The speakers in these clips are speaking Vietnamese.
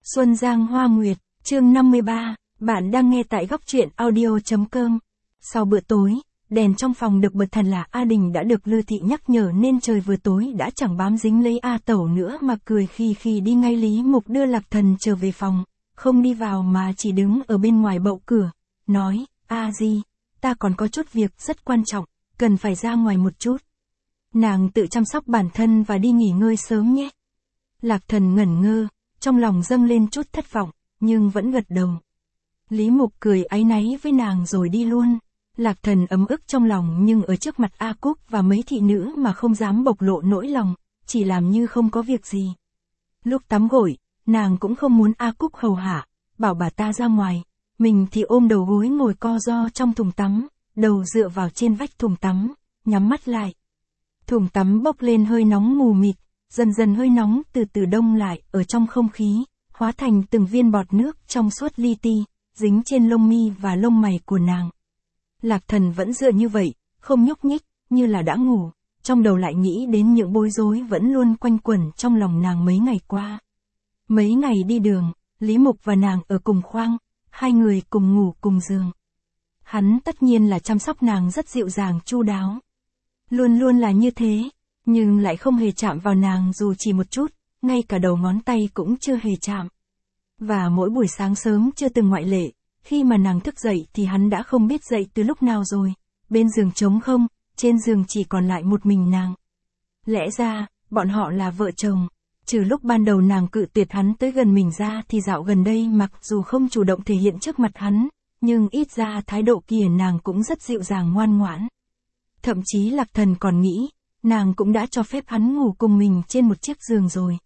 Xuân Giang Hoa Nguyệt, chương 53, bạn đang nghe tại góc truyện audio.com. Sau bữa tối, đèn trong phòng được bật thần là A Đình đã được Lư Thị nhắc nhở nên trời vừa tối đã chẳng bám dính lấy A Tẩu nữa mà cười khi đi ngay. Lý Mục đưa Lạc Thần trở về phòng, không đi vào mà chỉ đứng ở bên ngoài bậu cửa, nói, A Di, ta còn có chút việc rất quan trọng, cần phải ra ngoài một chút. Nàng tự chăm sóc bản thân và đi nghỉ ngơi sớm nhé. Lạc Thần ngẩn ngơ, trong lòng dâng lên chút thất vọng, nhưng vẫn gật đầu. Lý Mục cười áy náy với nàng rồi đi luôn. Lạc Thần ấm ức trong lòng nhưng ở trước mặt A Cúc và mấy thị nữ mà không dám bộc lộ nỗi lòng, chỉ làm như không có việc gì. Lúc tắm gội, nàng cũng không muốn A Cúc hầu hạ, bảo bà ta ra ngoài, mình thì ôm đầu gối ngồi co ro trong thùng tắm, đầu dựa vào trên vách thùng tắm, nhắm mắt lại. Thùng tắm bốc lên hơi nóng mù mịt, dần dần hơi nóng từ từ đông lại ở trong không khí, hóa thành từng viên bọt nước trong suốt li ti, dính trên lông mi và lông mày của nàng. Lạc Thần vẫn dựa như vậy, không nhúc nhích, như là đã ngủ, trong đầu lại nghĩ đến những bối rối vẫn luôn quanh quẩn trong lòng nàng mấy ngày qua. Mấy ngày đi đường, Lý Mục và nàng ở cùng khoang, hai người cùng ngủ cùng giường. Hắn tất nhiên là chăm sóc nàng rất dịu dàng chu đáo. Luôn luôn là như thế, nhưng lại không hề chạm vào nàng dù chỉ một chút, ngay cả đầu ngón tay cũng chưa hề chạm. Và mỗi buổi sáng sớm chưa từng ngoại lệ, khi mà nàng thức dậy thì hắn đã không biết dậy từ lúc nào rồi, bên giường trống không, trên giường chỉ còn lại một mình nàng. Lẽ ra, bọn họ là vợ chồng, trừ lúc ban đầu nàng cự tuyệt hắn tới gần mình ra thì dạo gần đây mặc dù không chủ động thể hiện trước mặt hắn, nhưng ít ra thái độ kia nàng cũng rất dịu dàng ngoan ngoãn. Thậm chí Lạc Thần còn nghĩ, nàng cũng đã cho phép hắn ngủ cùng mình trên một chiếc giường rồi,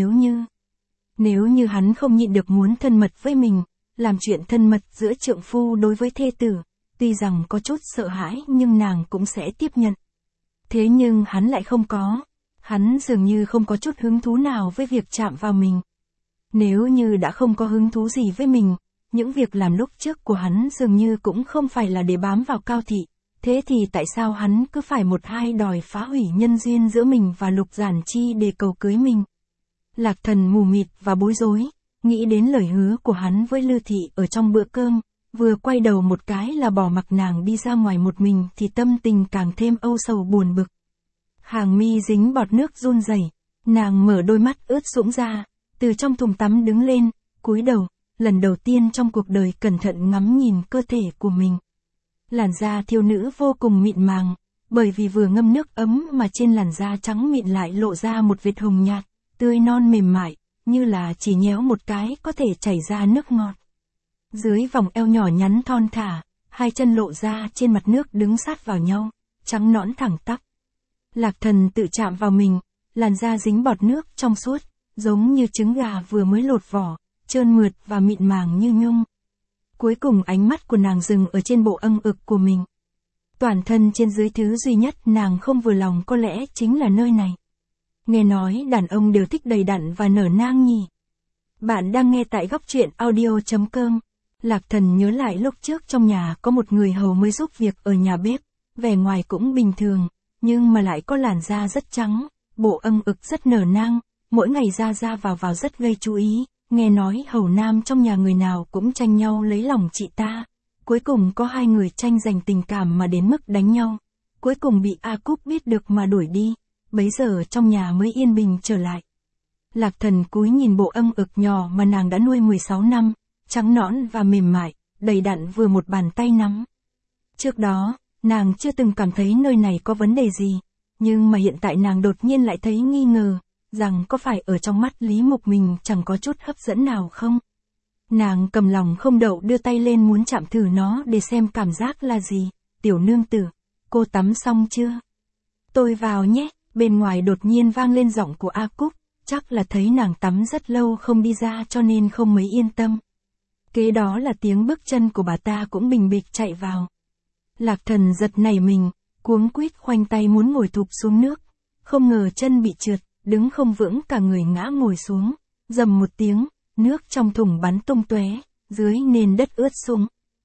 nếu như hắn không nhịn được muốn thân mật với mình, làm chuyện thân mật giữa trượng phu đối với thê tử, tuy rằng có chút sợ hãi nhưng nàng cũng sẽ tiếp nhận. Thế nhưng hắn lại không có, hắn dường như không có chút hứng thú nào với việc chạm vào mình. Nếu như đã không có hứng thú gì với mình, những việc làm lúc trước của hắn dường như cũng không phải là để bám vào Cao Thị. Thế thì tại sao hắn cứ phải một hai đòi phá hủy nhân duyên giữa mình và Lục Giản Chi để cầu cưới mình? Lạc Thần mù mịt và bối rối, nghĩ đến lời hứa của hắn với Lư Thị ở trong bữa cơm, vừa quay đầu một cái là bỏ mặc nàng đi ra ngoài một mình thì tâm tình càng thêm âu sầu buồn bực. Hàng mi dính bọt nước run rẩy, nàng mở đôi mắt ướt sũng ra, từ trong thùng tắm đứng lên, cúi đầu, lần đầu tiên trong cuộc đời cẩn thận ngắm nhìn cơ thể của mình. Làn da thiếu nữ vô cùng mịn màng, bởi vì vừa ngâm nước ấm mà trên làn da trắng mịn lại lộ ra một vệt hồng nhạt, tươi non mềm mại, như là chỉ nhéo một cái có thể chảy ra nước ngọt. Dưới vòng eo nhỏ nhắn thon thả, hai chân lộ ra trên mặt nước đứng sát vào nhau, trắng nõn thẳng tắp. Lạc Thần tự chạm vào mình, làn da dính bọt nước trong suốt, giống như trứng gà vừa mới lột vỏ, trơn mượt và mịn màng như nhung. Cuối cùng ánh mắt của nàng dừng ở trên bộ âng ực của mình. Toàn thân trên dưới thứ duy nhất nàng không vừa lòng có lẽ chính là nơi này. Nghe nói đàn ông đều thích đầy đặn và nở nang nhỉ. Bạn đang nghe tại góc truyện audio.com. Lạc Thần nhớ lại lúc trước trong nhà có một người hầu mới giúp việc ở nhà bếp, vẻ ngoài cũng bình thường, nhưng mà lại có làn da rất trắng, bộ âng ực rất nở nang, mỗi ngày ra vào rất gây chú ý. Nghe nói hầu nam trong nhà người nào cũng tranh nhau lấy lòng chị ta. Cuối cùng có hai người tranh giành tình cảm mà đến mức đánh nhau. Cuối cùng bị A Cúc biết được mà đuổi đi. Bấy giờ trong nhà mới yên bình trở lại. Lạc Thần cúi nhìn bộ âng ực nhỏ mà nàng đã nuôi 16 năm, trắng nõn và mềm mại, đầy đặn vừa một bàn tay nắm. Trước đó, nàng chưa từng cảm thấy nơi này có vấn đề gì, nhưng mà hiện tại nàng đột nhiên lại thấy nghi ngờ, rằng có phải ở trong mắt Lý Mục mình chẳng có chút hấp dẫn nào không? Nàng cầm lòng không đậu đưa tay lên muốn chạm thử nó để xem cảm giác là gì. Tiểu nương tử, cô tắm xong chưa? Tôi vào nhé. Bên ngoài đột nhiên vang lên giọng của A Cúc, chắc là thấy nàng tắm rất lâu không đi ra cho nên không mấy yên tâm. Kế đó là tiếng bước chân của bà ta cũng bình bịch chạy vào. Lạc Thần giật nảy mình, cuống quýt khoanh tay muốn ngồi thụp xuống nước, không ngờ chân bị trượt, đứng không vững cả người ngã ngồi xuống, rầm một tiếng, nước trong thùng bắn tung tóe, dưới nền đất ướt sũng.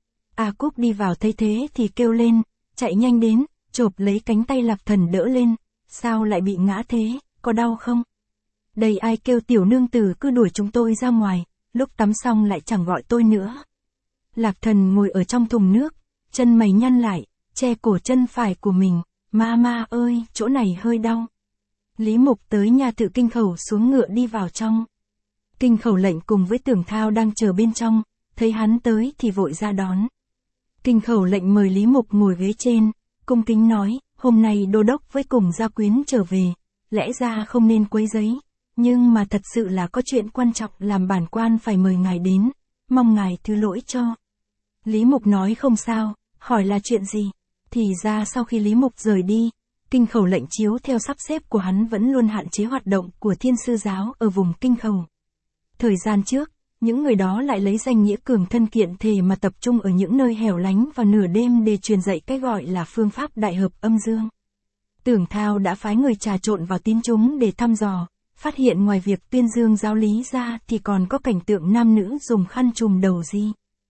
A Cúc đi vào thấy thế thì kêu lên, chạy nhanh đến, chộp lấy cánh tay Lạc Thần đỡ lên. Sao lại bị ngã thế, có đau không? Đây ai kêu tiểu nương tử cứ đuổi chúng tôi ra ngoài, lúc tắm xong lại chẳng gọi tôi nữa. Lạc Thần ngồi ở trong thùng nước, chân mày nhăn lại, che cổ chân phải của mình, ma ơi, chỗ này hơi đau. Lý Mục tới nhà Thự Kinh Khẩu xuống ngựa đi vào trong. Kinh Khẩu lệnh cùng với Tưởng Thao đang chờ bên trong, thấy hắn tới thì vội ra đón. Kinh Khẩu lệnh mời Lý Mục ngồi ghế trên, cung kính nói, hôm nay đô đốc với cùng gia quyến trở về, lẽ ra không nên quấy rầy, nhưng mà thật sự là có chuyện quan trọng làm bản quan phải mời ngài đến, mong ngài thứ lỗi cho. Lý Mục nói không sao, hỏi là chuyện gì? Thì ra sau khi Lý Mục rời đi, Kinh Khẩu lệnh chiếu theo sắp xếp của hắn vẫn luôn hạn chế hoạt động của Thiên Sư giáo ở vùng Kinh Khẩu. Thời gian trước, những người đó lại lấy danh nghĩa cường thân kiện thể mà tập trung ở những nơi hẻo lánh vào nửa đêm để truyền dạy cái gọi là phương pháp đại hợp âm dương. Tưởng Thao đã phái người trà trộn vào tín chúng để thăm dò, phát hiện ngoài việc tuyên dương giáo lý ra thì còn có cảnh tượng nam nữ dùng khăn trùm đầu di.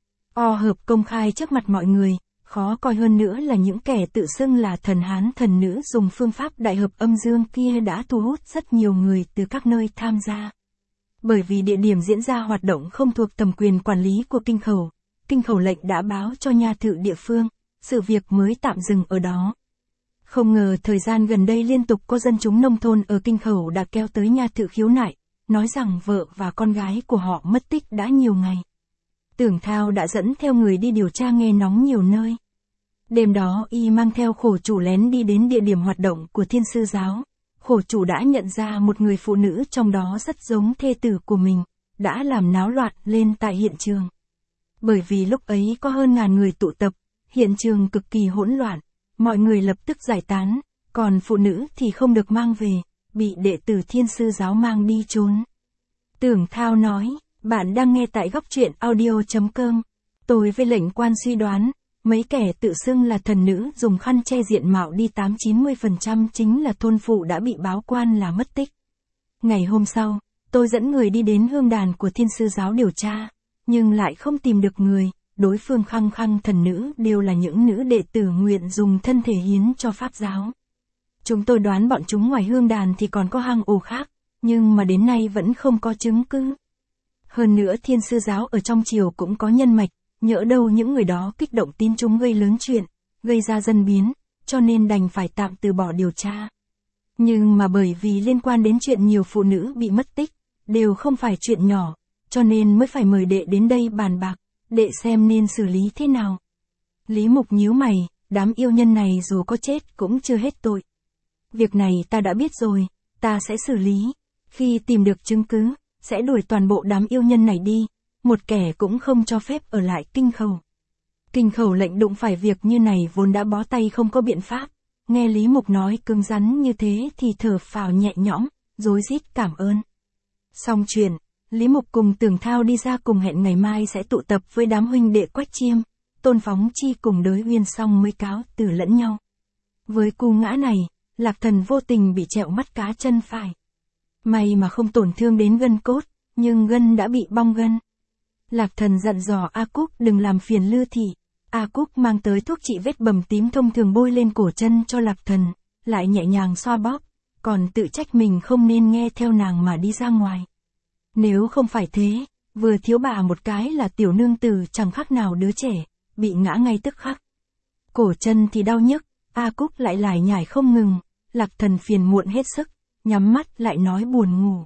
Hợp công khai trước mặt mọi người, khó coi hơn nữa là những kẻ tự xưng là thần Hán thần nữ dùng phương pháp đại hợp âm dương kia đã thu hút rất nhiều người từ các nơi tham gia. Bởi vì địa điểm diễn ra hoạt động không thuộc tầm quyền quản lý của Kinh Khẩu lệnh đã báo cho nha thự địa phương, sự việc mới tạm dừng ở đó. Không ngờ thời gian gần đây liên tục có dân chúng nông thôn ở Kinh Khẩu đã kéo tới nha thự khiếu nại, nói rằng vợ và con gái của họ mất tích đã nhiều ngày. Tưởng Thao đã dẫn theo người đi điều tra nghe ngóng nhiều nơi. Đêm đó y mang theo khổ chủ lén đi đến địa điểm hoạt động của Thiên Sư giáo. Khổ chủ đã nhận ra một người phụ nữ trong đó rất giống thê tử của mình, đã làm náo loạn lên tại hiện trường. Bởi vì lúc ấy có hơn ngàn người tụ tập, hiện trường cực kỳ hỗn loạn, mọi người lập tức giải tán, còn phụ nữ thì không được mang về, bị đệ tử Thiên Sư giáo mang đi trốn. Tưởng Thao nói, bạn đang nghe tại góc truyện audio.com. Tôi với lệnh quan suy đoán, mấy kẻ tự xưng là thần nữ dùng khăn che diện mạo đi 80-90% chính là thôn phụ đã bị báo quan là mất tích. Ngày hôm sau, tôi dẫn người đi đến hương đàn của Thiên Sư giáo điều tra, nhưng lại không tìm được người, đối phương khăng khăng thần nữ đều là những nữ đệ tử nguyện dùng thân thể hiến cho pháp giáo. Chúng tôi đoán bọn chúng ngoài hương đàn thì còn có hang ổ khác, nhưng mà đến nay vẫn không có chứng cứ. Hơn nữa Thiên Sư giáo ở trong triều cũng có nhân mạch, nhỡ đâu những người đó kích động tín chúng gây lớn chuyện, gây ra dân biến, cho nên đành phải tạm từ bỏ điều tra. Nhưng mà bởi vì liên quan đến chuyện nhiều phụ nữ bị mất tích, đều không phải chuyện nhỏ, cho nên mới phải mời đệ đến đây bàn bạc, đệ xem nên xử lý thế nào. Lý Mục nhíu mày, đám yêu nhân này dù có chết cũng chưa hết tội. Việc này ta đã biết rồi, ta sẽ xử lý, khi tìm được chứng cứ, sẽ đuổi toàn bộ đám yêu nhân này đi, một kẻ cũng không cho phép ở lại Kinh Khẩu. Kinh Khẩu lệnh đụng phải việc như này vốn đã bó tay không có biện pháp, nghe Lý Mục nói cứng rắn như thế thì thở phào nhẹ nhõm, rối rít cảm ơn. Xong chuyện, Lý Mục cùng Tưởng Thao đi ra cùng hẹn ngày mai sẽ tụ tập với đám huynh đệ Quách Chiêm, Tôn Phóng Chi cùng Đới Uyên xong mới cáo từ lẫn nhau. Với cú ngã này, Lạc Thần vô tình bị trẹo mắt cá chân phải. May mà không tổn thương đến gân cốt, nhưng gân đã bị bong gân. Lạc Thần dặn dò A Cúc đừng làm phiền Lư Thị. A Cúc mang tới thuốc trị vết bầm tím thông thường bôi lên cổ chân cho Lạc Thần, lại nhẹ nhàng xoa bóp, còn tự trách mình không nên nghe theo nàng mà đi ra ngoài. Nếu không phải thế, vừa thiếu bà một cái là tiểu nương tử chẳng khác nào đứa trẻ, bị ngã ngay tức khắc. Cổ chân thì đau nhức, A Cúc lại lải nhải không ngừng, Lạc Thần phiền muộn hết sức, nhắm mắt lại nói buồn ngủ.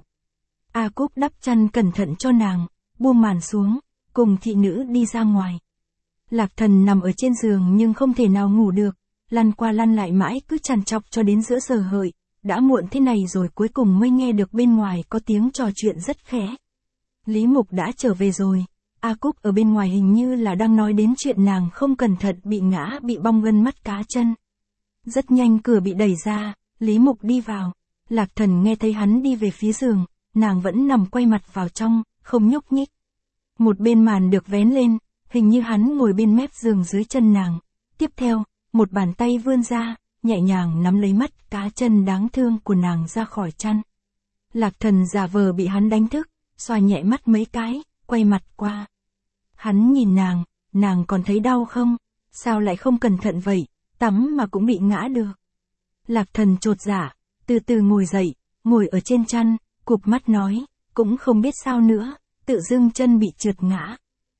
A Cúc đắp chăn cẩn thận cho nàng, buông màn xuống, cùng thị nữ đi ra ngoài. Lạc Thần nằm ở trên giường nhưng không thể nào ngủ được, lăn qua lăn lại mãi cứ trằn trọc cho đến giữa giờ hợi, đã muộn thế này rồi cuối cùng mới nghe được bên ngoài có tiếng trò chuyện rất khẽ. Lý Mục đã trở về rồi, A Cúc ở bên ngoài hình như là đang nói đến chuyện nàng không cẩn thận bị ngã bị bong gân mắt cá chân. Rất nhanh cửa bị đẩy ra, Lý Mục đi vào, Lạc Thần nghe thấy hắn đi về phía giường, nàng vẫn nằm quay mặt vào trong, không nhúc nhích. Một bên màn được vén lên, hình như hắn ngồi bên mép giường dưới chân nàng. Tiếp theo, một bàn tay vươn ra, nhẹ nhàng nắm lấy mắt cá chân đáng thương của nàng ra khỏi chăn. Lạc Thần giả vờ bị hắn đánh thức, xoa nhẹ mắt mấy cái, quay mặt qua. Hắn nhìn nàng còn thấy đau không? Sao lại không cẩn thận vậy, tắm mà cũng bị ngã được. Lạc Thần chột dạ, từ từ ngồi dậy, ngồi ở trên chăn, cụp mắt nói, cũng không biết sao nữa, tự dưng chân bị trượt ngã.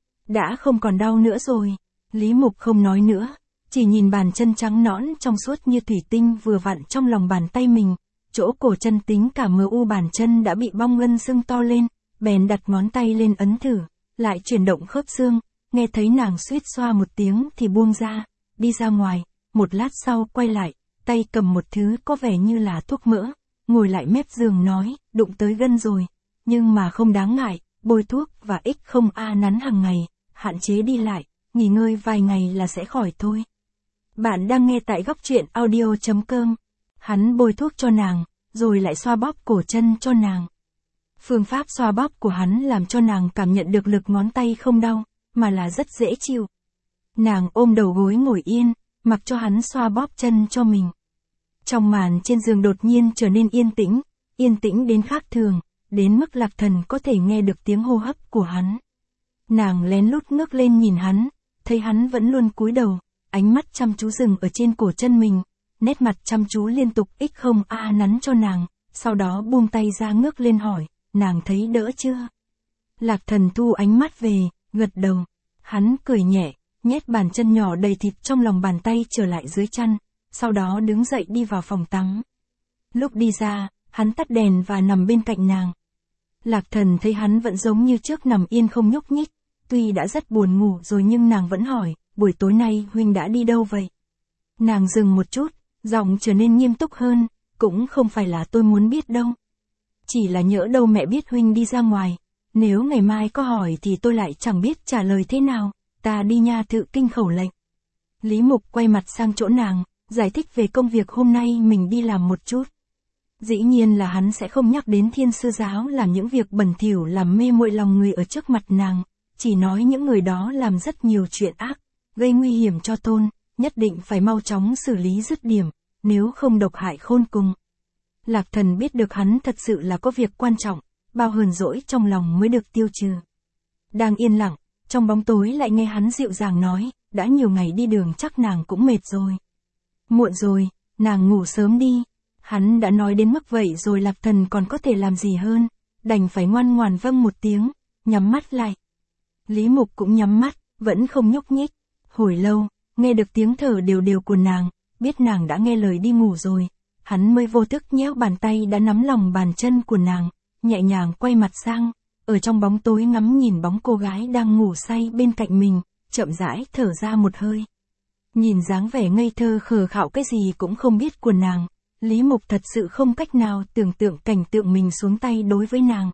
Đã không còn đau nữa rồi. Lý Mục không nói nữa, chỉ nhìn bàn chân trắng nõn trong suốt như thủy tinh vừa vặn trong lòng bàn tay mình. Chỗ cổ chân tính cả mờ u bàn chân đã bị bong gân sưng to lên, bèn đặt ngón tay lên ấn thử, lại chuyển động khớp xương, nghe thấy nàng suýt xoa một tiếng thì buông ra, đi ra ngoài, một lát sau quay lại, tay cầm một thứ có vẻ như là thuốc mỡ, ngồi lại mép giường nói, đụng tới gân rồi, nhưng mà không đáng ngại, bôi thuốc và X0A nắn hàng ngày, hạn chế đi lại, nghỉ ngơi vài ngày là sẽ khỏi thôi. Bạn đang nghe tại góc truyện audio.com. Hắn bôi thuốc cho nàng, rồi lại xoa bóp cổ chân cho nàng. Phương pháp xoa bóp của hắn làm cho nàng cảm nhận được lực ngón tay không đau, mà là rất dễ chịu. Nàng ôm đầu gối ngồi yên, mặc cho hắn xoa bóp chân cho mình. Trong màn trên giường đột nhiên trở nên yên tĩnh đến khác thường, đến mức Lạc Thần có thể nghe được tiếng hô hấp của hắn. Nàng lén lút ngước lên nhìn hắn, thấy hắn vẫn luôn cúi đầu, ánh mắt chăm chú dừng ở trên cổ chân mình, nét mặt chăm chú liên tục X0A nắn cho nàng, sau đó buông tay ra ngước lên hỏi, nàng thấy đỡ chưa? Lạc Thần thu ánh mắt về, gật đầu. Hắn cười nhẹ, nhét bàn chân nhỏ đầy thịt trong lòng bàn tay trở lại dưới chăn, sau đó đứng dậy đi vào phòng tắm. Lúc đi ra, hắn tắt đèn và nằm bên cạnh nàng. Lạc Thần thấy hắn vẫn giống như trước nằm yên không nhúc nhích, tuy đã rất buồn ngủ rồi nhưng nàng vẫn hỏi, buổi tối nay huynh đã đi đâu vậy? Nàng dừng một chút, giọng trở nên nghiêm túc hơn, cũng không phải là tôi muốn biết đâu. Chỉ là nhỡ đâu mẹ biết huynh đi ra ngoài, nếu ngày mai có hỏi thì tôi lại chẳng biết trả lời thế nào, ta đi nha thự kinh khẩu lệnh. Lý Mục quay mặt sang chỗ nàng, giải thích về công việc hôm nay mình đi làm một chút. Dĩ nhiên là hắn sẽ không nhắc đến Thiên Sư giáo làm những việc bẩn thỉu làm mê muội lòng người ở trước mặt nàng, chỉ nói những người đó làm rất nhiều chuyện ác, gây nguy hiểm cho Tôn, nhất định phải mau chóng xử lý dứt điểm, nếu không độc hại khôn cùng. Lạc Thần biết được hắn thật sự là có việc quan trọng, bao hờn dỗi trong lòng mới được tiêu trừ. Đang yên lặng, trong bóng tối lại nghe hắn dịu dàng nói, đã nhiều ngày đi đường chắc nàng cũng mệt rồi. Muộn rồi, nàng ngủ sớm đi. Hắn đã nói đến mức vậy rồi Lạc Thần còn có thể làm gì hơn, đành phải ngoan ngoãn vâng một tiếng, nhắm mắt lại. Lý Mục cũng nhắm mắt, vẫn không nhúc nhích. Hồi lâu, nghe được tiếng thở đều đều của nàng, biết nàng đã nghe lời đi ngủ rồi, hắn mới vô thức nhéo bàn tay đã nắm lòng bàn chân của nàng, nhẹ nhàng quay mặt sang, ở trong bóng tối ngắm nhìn bóng cô gái đang ngủ say bên cạnh mình, chậm rãi thở ra một hơi. Nhìn dáng vẻ ngây thơ khờ khạo cái gì cũng không biết của nàng, Lý Mục thật sự không cách nào tưởng tượng cảnh tượng mình xuống tay đối với nàng.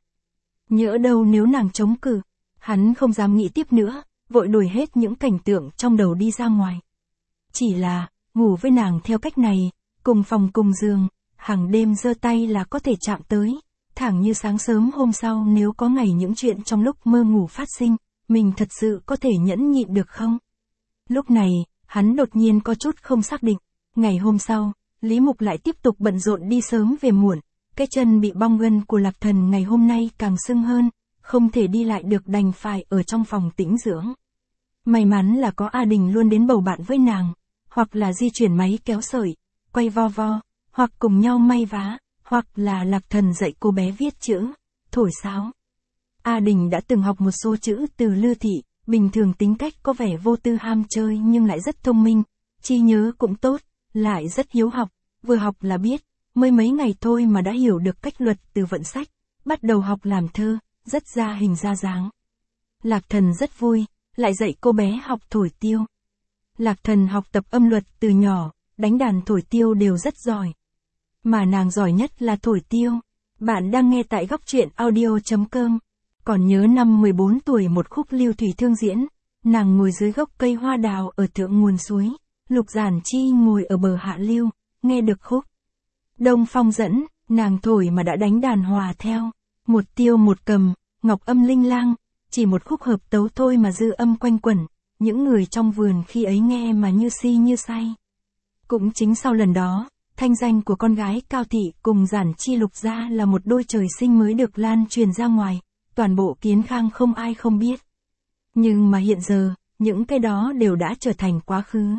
Nhỡ đâu nếu nàng chống cự, hắn không dám nghĩ tiếp nữa, vội đuổi hết những cảnh tượng trong đầu đi ra ngoài. Chỉ là, ngủ với nàng theo cách này, cùng phòng cùng giường, hàng đêm giơ tay là có thể chạm tới, thẳng như sáng sớm hôm sau nếu có ngày những chuyện trong lúc mơ ngủ phát sinh, mình thật sự có thể nhẫn nhịn được không? Lúc này, hắn đột nhiên có chút không xác định. Ngày hôm sau, Lý Mục lại tiếp tục bận rộn đi sớm về muộn, cái chân bị bong gân của Lạc Thần ngày hôm nay càng sưng hơn, không thể đi lại được đành phải ở trong phòng tĩnh dưỡng. May mắn là có A Đình luôn đến bầu bạn với nàng, hoặc là di chuyển máy kéo sợi, quay vo vo, hoặc cùng nhau may vá, hoặc là Lạc Thần dạy cô bé viết chữ, thổi sáo. A Đình đã từng học một số chữ từ Lư Thị, bình thường tính cách có vẻ vô tư ham chơi nhưng lại rất thông minh, trí nhớ cũng tốt, lại rất hiếu học, vừa học là biết, mới mấy ngày thôi mà đã hiểu được cách luật từ vận sách, bắt đầu học làm thơ, rất ra hình ra dáng. Lạc Thần rất vui, lại dạy cô bé học thổi tiêu. Lạc Thần học tập âm luật từ nhỏ, đánh đàn thổi tiêu đều rất giỏi. Mà nàng giỏi nhất là thổi tiêu. Bạn đang nghe tại góc truyện audio.com. Còn nhớ năm 14 tuổi một khúc Lưu Thủy Thương diễn, nàng ngồi dưới gốc cây hoa đào ở thượng nguồn suối, Lục Giản Chi ngồi ở bờ hạ lưu, nghe được khúc Đông Phong dẫn, nàng thổi mà đã đánh đàn hòa theo, một tiêu một cầm, ngọc âm linh lang, chỉ một khúc hợp tấu thôi mà dư âm quanh quẩn, những người trong vườn khi ấy nghe mà như si như say. Cũng chính sau lần đó, thanh danh của con gái Cao Thị cùng Giản Chi Lục gia là một đôi trời sinh mới được lan truyền ra ngoài, toàn bộ Kiến Khang không ai không biết. Nhưng mà hiện giờ, những cái đó đều đã trở thành quá khứ.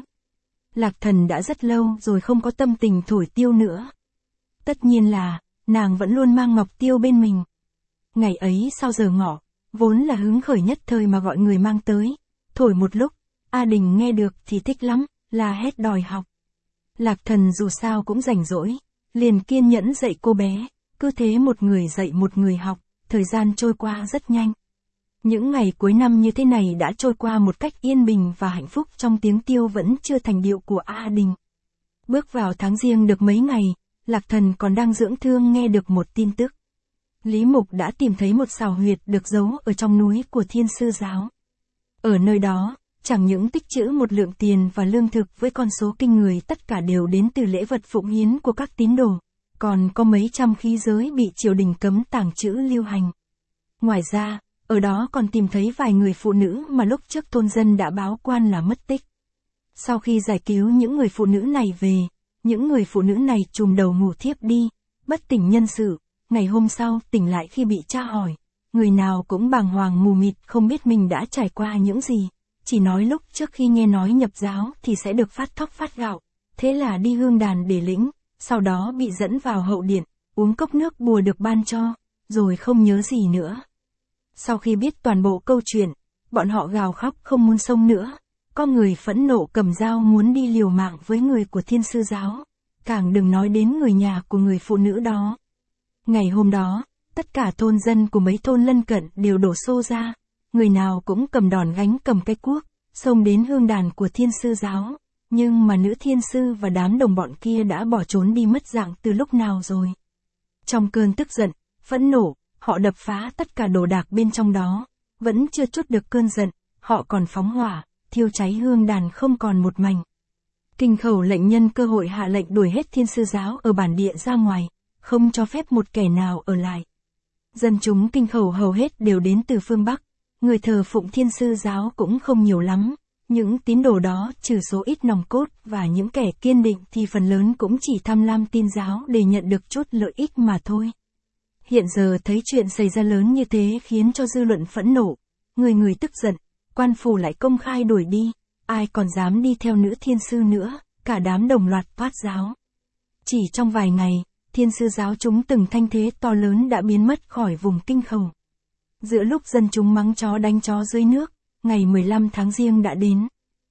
Lạc Thần đã rất lâu rồi không có tâm tình thổi tiêu nữa. Tất nhiên là, nàng vẫn luôn mang ngọc tiêu bên mình. Ngày ấy sau giờ ngọ, vốn là hứng khởi nhất thời mà gọi người mang tới. Thổi một lúc, A Đình nghe được thì thích lắm, la hét đòi học. Lạc Thần dù sao cũng rảnh rỗi, liền kiên nhẫn dạy cô bé, cứ thế một người dạy một người học, thời gian trôi qua rất nhanh. Những ngày cuối năm như thế này đã trôi qua một cách yên bình và hạnh phúc trong tiếng tiêu vẫn chưa thành điệu của A Đình. Bước vào tháng Giêng được mấy ngày, Lạc Thần còn đang dưỡng thương nghe được một tin tức. Lý Mục đã tìm thấy một sào huyệt được giấu ở trong núi của Thiên Sư Giáo. Ở nơi đó, chẳng những tích trữ một lượng tiền và lương thực với con số kinh người tất cả đều đến từ lễ vật phụng hiến của các tín đồ, còn có mấy trăm khí giới bị triều đình cấm tàng trữ lưu hành. Ngoài ra, ở đó còn tìm thấy vài người phụ nữ mà lúc trước thôn dân đã báo quan là mất tích. Sau khi giải cứu những người phụ nữ này về, những người phụ nữ này chùm đầu ngủ thiếp đi, bất tỉnh nhân sự, ngày hôm sau tỉnh lại khi bị tra hỏi. Người nào cũng bàng hoàng mù mịt không biết mình đã trải qua những gì, chỉ nói lúc trước khi nghe nói nhập giáo thì sẽ được phát thóc phát gạo, thế là đi hương đàn để lĩnh, sau đó bị dẫn vào hậu điện, uống cốc nước bùa được ban cho, rồi không nhớ gì nữa. Sau khi biết toàn bộ câu chuyện, bọn họ gào khóc không muốn sống nữa, có người phẫn nộ cầm dao muốn đi liều mạng với người của Thiên Sư Giáo, càng đừng nói đến người nhà của người phụ nữ đó. Ngày hôm đó, tất cả thôn dân của mấy thôn lân cận đều đổ xô ra, người nào cũng cầm đòn gánh cầm cái cuốc, xông đến hương đàn của Thiên Sư Giáo, nhưng mà nữ thiên sư và đám đồng bọn kia đã bỏ trốn đi mất dạng từ lúc nào rồi. Trong cơn tức giận, phẫn nộ, họ đập phá tất cả đồ đạc bên trong đó, vẫn chưa trút được cơn giận, họ còn phóng hỏa, thiêu cháy hương đàn không còn một mảnh. Kinh Khẩu lệnh nhân cơ hội hạ lệnh đuổi hết Thiên Sư Giáo ở bản địa ra ngoài, không cho phép một kẻ nào ở lại. Dân chúng Kinh Khẩu hầu hết đều đến từ phương Bắc, người thờ phụng Thiên Sư Giáo cũng không nhiều lắm, những tín đồ đó trừ số ít nòng cốt và những kẻ kiên định thì phần lớn cũng chỉ tham lam tin giáo để nhận được chút lợi ích mà thôi. Hiện giờ thấy chuyện xảy ra lớn như thế khiến cho dư luận phẫn nộ, người người tức giận, quan phủ lại công khai đuổi đi, ai còn dám đi theo nữ thiên sư nữa, cả đám đồng loạt thoát giáo. Chỉ trong vài ngày, Thiên Sư Giáo chúng từng thanh thế to lớn đã biến mất khỏi vùng Kinh Khẩu. Giữa lúc dân chúng mắng chó đánh chó dưới nước, ngày 15 tháng Giêng đã đến.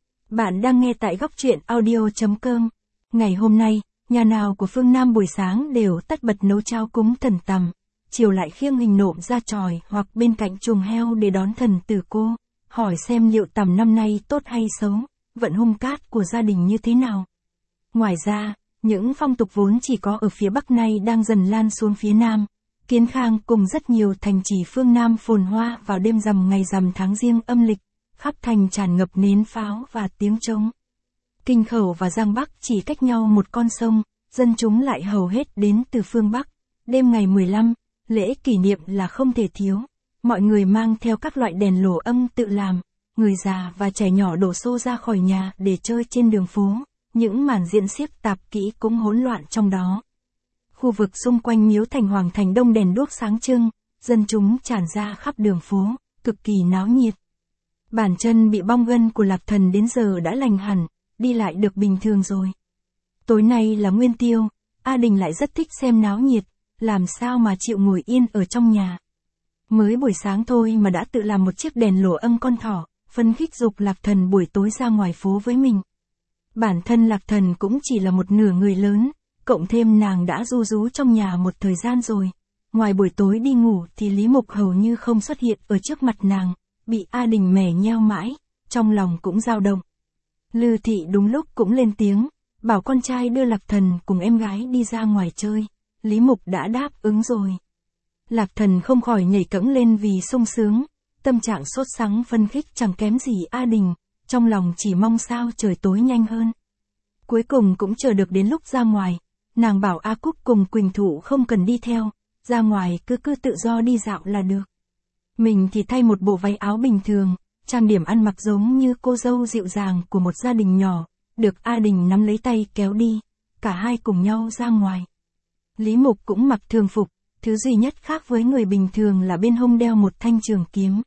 Bạn đang nghe tại góc truyện audio.com. Ngày hôm nay, nhà nào của phương Nam buổi sáng đều tất bật nấu cháo cúng thần tằm, chiều lại khiêng hình nộm ra chòi hoặc bên cạnh chuồng heo để đón thần tử cô, hỏi xem liệu tằm năm nay tốt hay xấu, vận hung cát của gia đình như thế nào. Ngoài ra, những phong tục vốn chỉ có ở phía Bắc này đang dần lan xuống phía Nam. Kiến Khang cùng rất nhiều thành trì phương Nam phồn hoa vào đêm rằm ngày rằm tháng Giêng âm lịch, khắp thành tràn ngập nến pháo và tiếng trống. Kinh Khẩu và Giang Bắc chỉ cách nhau một con sông, dân chúng lại hầu hết đến từ phương Bắc. Đêm ngày 15, lễ kỷ niệm là không thể thiếu. Mọi người mang theo các loại đèn lổ âm tự làm, người già và trẻ nhỏ đổ xô ra khỏi nhà để chơi trên đường phố. Những màn diễn xiếc tạp kỹ cũng hỗn loạn trong đó. Khu vực xung quanh miếu thành Hoàng Thành đông đèn đuốc sáng trưng, dân chúng tràn ra khắp đường phố, cực kỳ náo nhiệt. Bàn chân bị bong gân của Lạc Thần đến giờ đã lành hẳn, đi lại được bình thường rồi. Tối nay là Nguyên Tiêu, A Đình lại rất thích xem náo nhiệt, làm sao mà chịu ngồi yên ở trong nhà. Mới buổi sáng thôi mà đã tự làm một chiếc đèn lổ âm con thỏ, phấn khích giục Lạc Thần buổi tối ra ngoài phố với mình. Bản thân Lạc Thần cũng chỉ là một nửa người lớn, cộng thêm nàng đã ru rú trong nhà một thời gian rồi. Ngoài buổi tối đi ngủ thì Lý Mục hầu như không xuất hiện ở trước mặt nàng, bị A Đình mè nheo mãi, trong lòng cũng dao động. Lư Thị đúng lúc cũng lên tiếng, bảo con trai đưa Lạc Thần cùng em gái đi ra ngoài chơi. Lý Mục đã đáp ứng rồi. Lạc Thần không khỏi nhảy cẫng lên vì sung sướng, tâm trạng sốt sắng phân khích chẳng kém gì A Đình, trong lòng chỉ mong sao trời tối nhanh hơn. Cuối cùng cũng chờ được đến lúc ra ngoài, nàng bảo A Cúc cùng Quỳnh Thụ không cần đi theo, ra ngoài cứ tự do đi dạo là được. Mình thì thay một bộ váy áo bình thường, trang điểm ăn mặc giống như cô dâu dịu dàng của một gia đình nhỏ, được A Đình nắm lấy tay kéo đi, cả hai cùng nhau ra ngoài. Lý Mục cũng mặc thường phục, thứ duy nhất khác với người bình thường là bên hông đeo một thanh trường kiếm.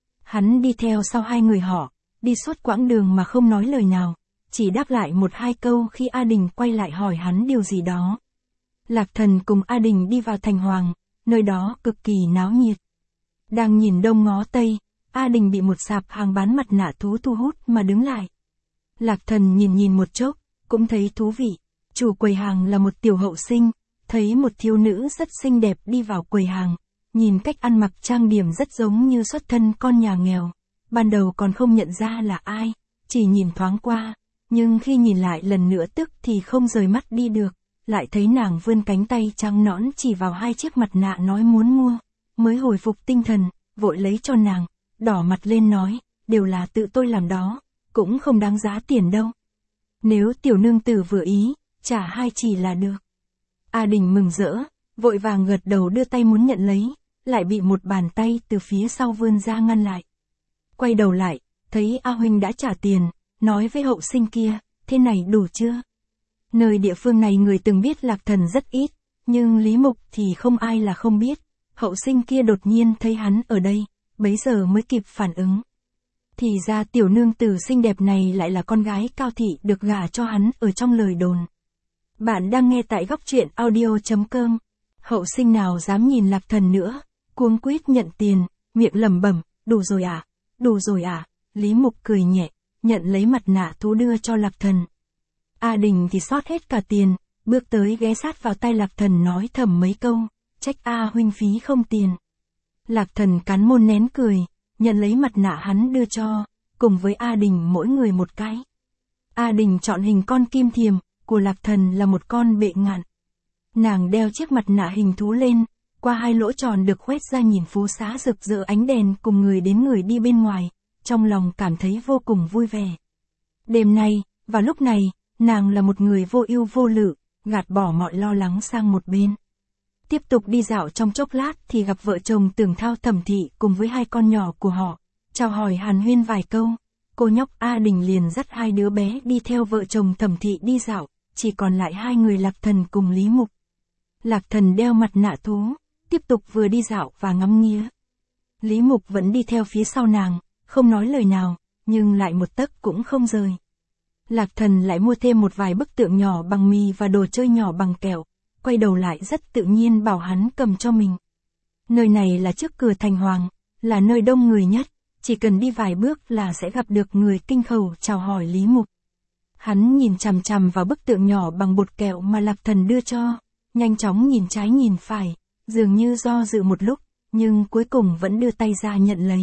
Hắn đi theo sau hai người họ, đi suốt quãng đường mà không nói lời nào, chỉ đáp lại một hai câu khi A Đình quay lại hỏi hắn điều gì đó. Lạc Thần cùng A Đình đi vào thành Hoàng, nơi đó cực kỳ náo nhiệt. Đang nhìn đông ngó tây, A Đình bị một sạp hàng bán mặt nạ thú thu hút mà đứng lại. Lạc Thần nhìn một chốc, cũng thấy thú vị. Chủ quầy hàng là một tiểu hậu sinh, thấy một thiếu nữ rất xinh đẹp đi vào quầy hàng, nhìn cách ăn mặc trang điểm rất giống như xuất thân con nhà nghèo. Ban đầu còn không nhận ra là ai, chỉ nhìn thoáng qua, nhưng khi nhìn lại lần nữa tức thì không rời mắt đi được, lại thấy nàng vươn cánh tay trắng nõn chỉ vào hai chiếc mặt nạ nói muốn mua, mới hồi phục tinh thần, vội lấy cho nàng, đỏ mặt lên nói, đều là tự tôi làm đó, cũng không đáng giá tiền đâu. Nếu tiểu nương tử vừa ý, trả 2 chỉ là được. A Đình mừng rỡ, vội vàng gật đầu đưa tay muốn nhận lấy, lại bị một bàn tay từ phía sau vươn ra ngăn lại. Quay đầu lại, thấy A Huynh đã trả tiền, nói với hậu sinh kia, thế này đủ chưa? Nơi địa phương này người từng biết Lạc Thần rất ít, nhưng Lý Mục thì không ai là không biết. Hậu sinh kia đột nhiên thấy hắn ở đây, bấy giờ mới kịp phản ứng. Thì ra tiểu nương tử xinh đẹp này lại là con gái Cao Thị được gả cho hắn ở trong lời đồn. Bạn đang nghe tại góc truyện audio.com. Hậu sinh nào dám nhìn Lạc Thần nữa, cuống quýt nhận tiền, miệng lẩm bẩm, đủ rồi à, đủ rồi à. Lý Mục cười nhẹ, nhận lấy mặt nạ thú đưa cho Lạc Thần. A Đình thì xót hết cả tiền, bước tới ghé sát vào tay Lạc Thần nói thầm mấy câu, trách A huynh phí không tiền. Lạc Thần cắn môi nén cười, nhận lấy mặt nạ hắn đưa cho, cùng với A Đình mỗi người một cái. A Đình chọn hình con kim thiềm, của Lạc Thần là một con bệ ngạn. Nàng đeo chiếc mặt nạ hình thú lên, qua 2 lỗ tròn được khoét ra nhìn phố xá rực rỡ ánh đèn cùng người đến người đi bên ngoài, trong lòng cảm thấy vô cùng vui vẻ. Đêm nay, vào lúc này, nàng là một người vô ưu vô lự, gạt bỏ mọi lo lắng sang một bên. Tiếp tục đi dạo trong chốc lát thì gặp vợ chồng Tưởng Thao Thẩm Thị cùng với 2 con nhỏ của họ, chào hỏi hàn huyên vài câu, cô nhóc A Đình liền dắt 2 đứa bé đi theo vợ chồng Thẩm Thị đi dạo, chỉ còn lại 2 người Lạc Thần cùng Lý Mục. Lạc Thần đeo mặt nạ thú, tiếp tục vừa đi dạo và ngắm nghía. Lý Mục vẫn đi theo phía sau nàng, không nói lời nào, nhưng lại một tấc cũng không rời. Lạc Thần lại mua thêm một vài bức tượng nhỏ bằng mì và đồ chơi nhỏ bằng kẹo, quay đầu lại rất tự nhiên bảo hắn cầm cho mình. Nơi này là trước cửa thành hoàng, là nơi đông người nhất, chỉ cần đi vài bước là sẽ gặp được người kinh khẩu chào hỏi Lý Mục. Hắn nhìn chằm chằm vào bức tượng nhỏ bằng bột kẹo mà Lạc Thần đưa cho, nhanh chóng nhìn trái nhìn phải, dường như do dự một lúc, nhưng cuối cùng vẫn đưa tay ra nhận lấy.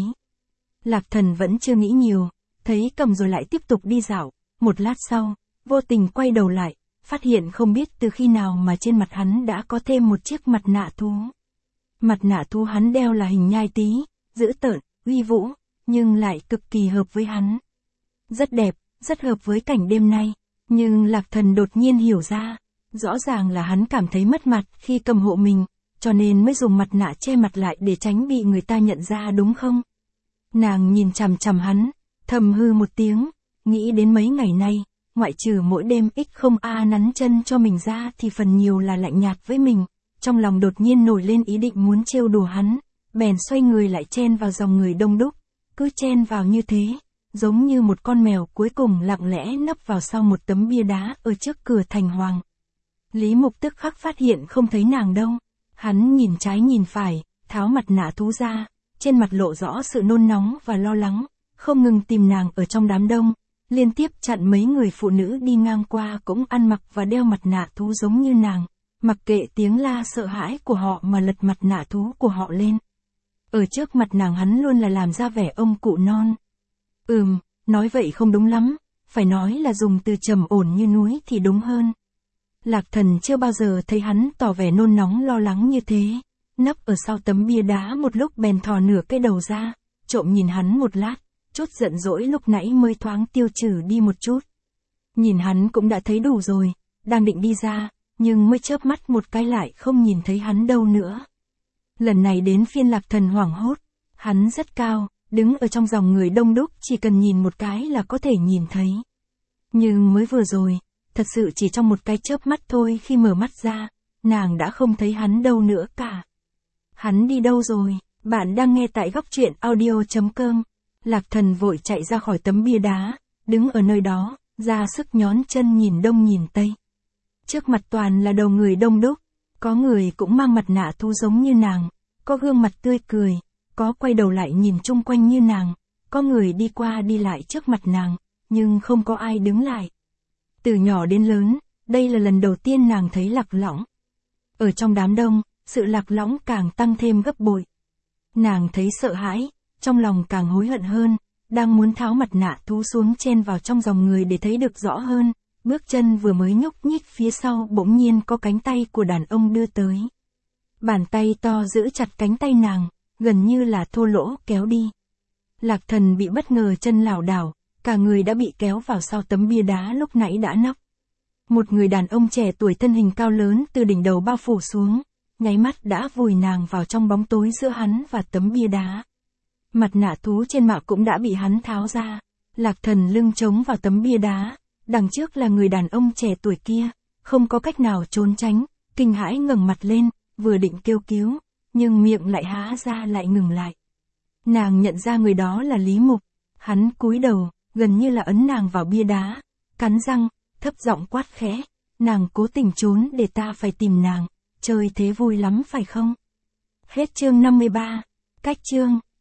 Lạc Thần vẫn chưa nghĩ nhiều, thấy cầm rồi lại tiếp tục đi dạo, một lát sau, vô tình quay đầu lại, phát hiện không biết từ khi nào mà trên mặt hắn đã có thêm một chiếc mặt nạ thú. Mặt nạ thú hắn đeo là hình nhai tí, dữ tợn, uy vũ, nhưng lại cực kỳ hợp với hắn. Rất đẹp, rất hợp với cảnh đêm nay, nhưng Lạc Thần đột nhiên hiểu ra, rõ ràng là hắn cảm thấy mất mặt khi cầm hộ mình, cho nên mới dùng mặt nạ che mặt lại để tránh bị người ta nhận ra đúng không? Nàng nhìn chằm chằm hắn, thầm hư một tiếng, nghĩ đến mấy ngày nay, ngoại trừ mỗi đêm không nắn chân cho mình ra thì phần nhiều là lạnh nhạt với mình, trong lòng đột nhiên nổi lên ý định muốn trêu đùa hắn, bèn xoay người lại chen vào dòng người đông đúc, cứ chen vào như thế, giống như một con mèo cuối cùng lặng lẽ nấp vào sau một tấm bia đá ở trước cửa thành hoàng. Lý Mục tức khắc phát hiện không thấy nàng đâu, hắn nhìn trái nhìn phải, tháo mặt nạ thú ra, trên mặt lộ rõ sự nôn nóng và lo lắng, không ngừng tìm nàng ở trong đám đông, liên tiếp chặn mấy người phụ nữ đi ngang qua cũng ăn mặc và đeo mặt nạ thú giống như nàng, mặc kệ tiếng la sợ hãi của họ mà lật mặt nạ thú của họ lên. Ở trước mặt nàng hắn luôn là làm ra vẻ ông cụ non. Nói vậy không đúng lắm, phải nói là dùng từ trầm ổn như núi thì đúng hơn. Lạc Thần chưa bao giờ thấy hắn tỏ vẻ nôn nóng lo lắng như thế, nấp ở sau tấm bia đá một lúc bèn thò nửa cái đầu ra, trộm nhìn hắn một lát, chút giận dỗi lúc nãy mới thoáng tiêu trừ đi một chút. Nhìn hắn cũng đã thấy đủ rồi, đang định đi ra, nhưng mới chớp mắt một cái lại không nhìn thấy hắn đâu nữa. Lần này đến phiên Lạc Thần hoảng hốt, hắn rất cao, đứng ở trong dòng người đông đúc chỉ cần nhìn một cái là có thể nhìn thấy. Nhưng mới vừa rồi, thật sự chỉ trong một cái chớp mắt thôi khi mở mắt ra, nàng đã không thấy hắn đâu nữa cả. Hắn đi đâu rồi? Bạn đang nghe tại góc truyện audio.com. Lạc Thần vội chạy ra khỏi tấm bia đá, đứng ở nơi đó, ra sức nhón chân nhìn đông nhìn tây. Trước mặt toàn là đầu người đông đúc, có người cũng mang mặt nạ thú giống như nàng, có gương mặt tươi cười, có quay đầu lại nhìn chung quanh như nàng, có người đi qua đi lại trước mặt nàng, nhưng không có ai đứng lại. Từ nhỏ đến lớn, đây là lần đầu tiên nàng thấy lạc lõng. Ở trong đám đông, sự lạc lõng càng tăng thêm gấp bội. Nàng thấy sợ hãi, trong lòng càng hối hận hơn, đang muốn tháo mặt nạ thú xuống chen vào trong dòng người để thấy được rõ hơn, bước chân vừa mới nhúc nhích phía sau bỗng nhiên có cánh tay của đàn ông đưa tới. Bàn tay to giữ chặt cánh tay nàng, gần như là thô lỗ kéo đi. Lạc Thần bị bất ngờ chân lảo đảo, cả người đã bị kéo vào sau tấm bia đá lúc nãy đã nóc. Một người đàn ông trẻ tuổi thân hình cao lớn từ đỉnh đầu bao phủ xuống, nháy mắt đã vùi nàng vào trong bóng tối giữa hắn và tấm bia đá. Mặt nạ thú trên mặt cũng đã bị hắn tháo ra. Lạc Thần lưng chống vào tấm bia đá, đằng trước là người đàn ông trẻ tuổi kia, không có cách nào trốn tránh, kinh hãi ngẩng mặt lên, vừa định kêu cứu, nhưng miệng lại há ra lại ngừng lại. Nàng nhận ra người đó là Lý Mục, hắn cúi đầu, gần như là ấn nàng vào bia đá, cắn răng, thấp giọng quát khẽ, nàng cố tình trốn để ta phải tìm nàng, chơi thế vui lắm phải không? Hết chương 53, cách chương.